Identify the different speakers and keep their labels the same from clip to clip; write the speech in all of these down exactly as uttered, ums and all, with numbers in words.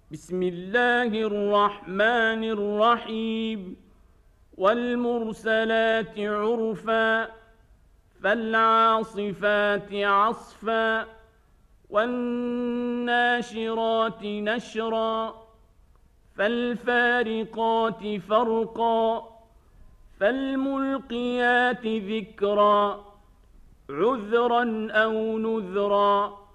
Speaker 1: بسم الله الرحمن الرحيم والمرسلات عرفا فالعاصفات عصفا والناشرات نشرا فالفارقات فرقا فالملقيات ذكرا عذرا أو نذرا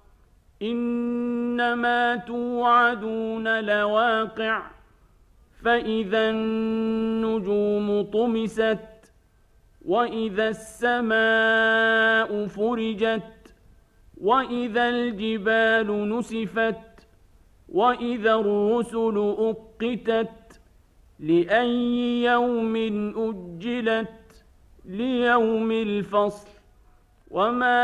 Speaker 1: إنما توعدون لواقع فإذا النجوم طمست وإذا السماء فرجت وإذا الجبال نسفت وإذا الرسل أقتت لأي يوم أجلت ليوم الفصل وما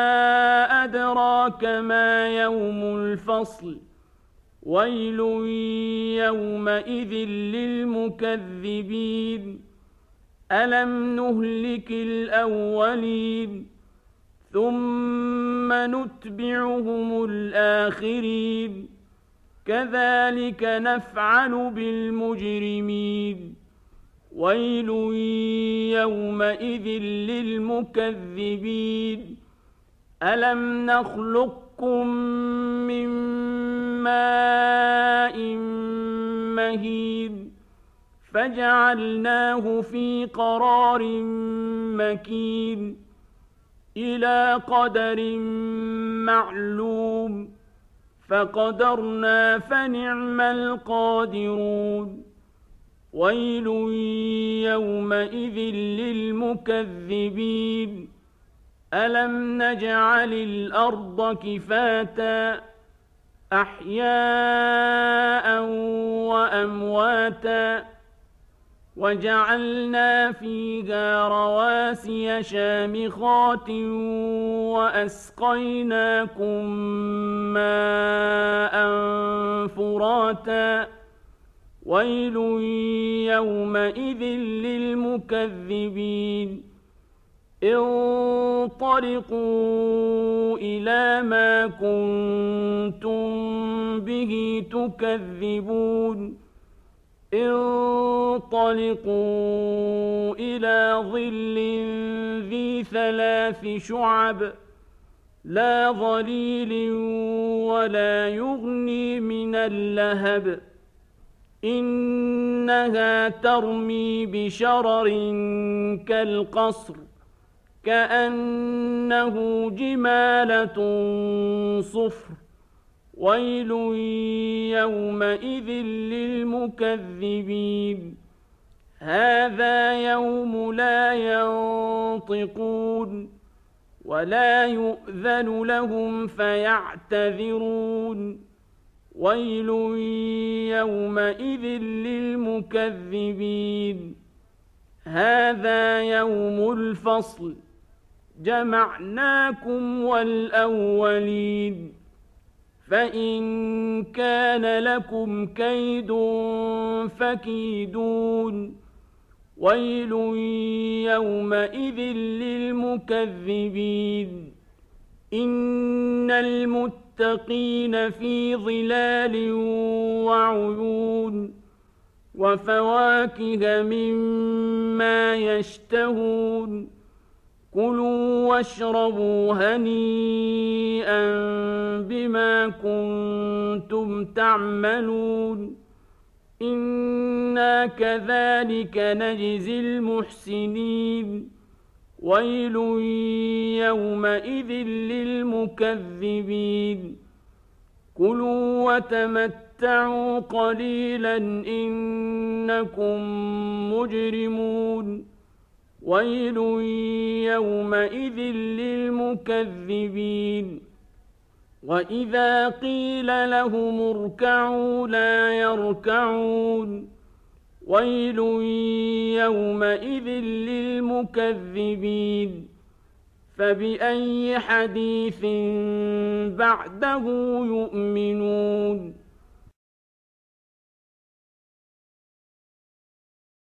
Speaker 1: أدراك ما يوم الفصل ويل يومئذ للمكذبين ألم نهلك الأولين ثم نتبعهم الآخرين كذلك نفعل بالمجرمين ويل يومئذ للمكذبين ألم نخلقكم من ماء مهين فجعلناه في قرار مكين إلى قدر معلوم فقدرنا فنعم القادرون ويل يومئذ للمكذبين ألم نجعل الأرض كفاتا أحياء وأمواتا وجعلنا فيها رواسي شامخات وأسقيناكم ماء فراتا ويل يومئذ للمكذبين انطلقوا إلى ما كنتم به تكذبون انطلقوا إلى ظل ذي ثلاث شعب لا ظليل ولا يغني من اللهب إنها ترمي بشرر كالقصر كأنه جمالة صفر ويل يومئذ للمكذبين هذا يوم لا ينطقون ولا يؤذن لهم فيعتذرون ويل يومئذ للمكذبين هذا يوم الفصل جمعناكم والأولين فإن كان لكم كيد فكيدون ويل يومئذ للمكذبين إن المتقين في ظلال وعيون وفواكه مما يشتهون كلوا واشربوا هنيئا بما كنتم تعملون إنا كذلك نجزي المحسنين ويل يومئذ للمكذبين كلوا وتمتعوا قليلا إنكم مجرمون ويل يومئذ للمكذبين وإذا قيل لهم اركعوا لا يركعون ويل يومئذ للمكذبين فبأي حديث بعده يؤمنون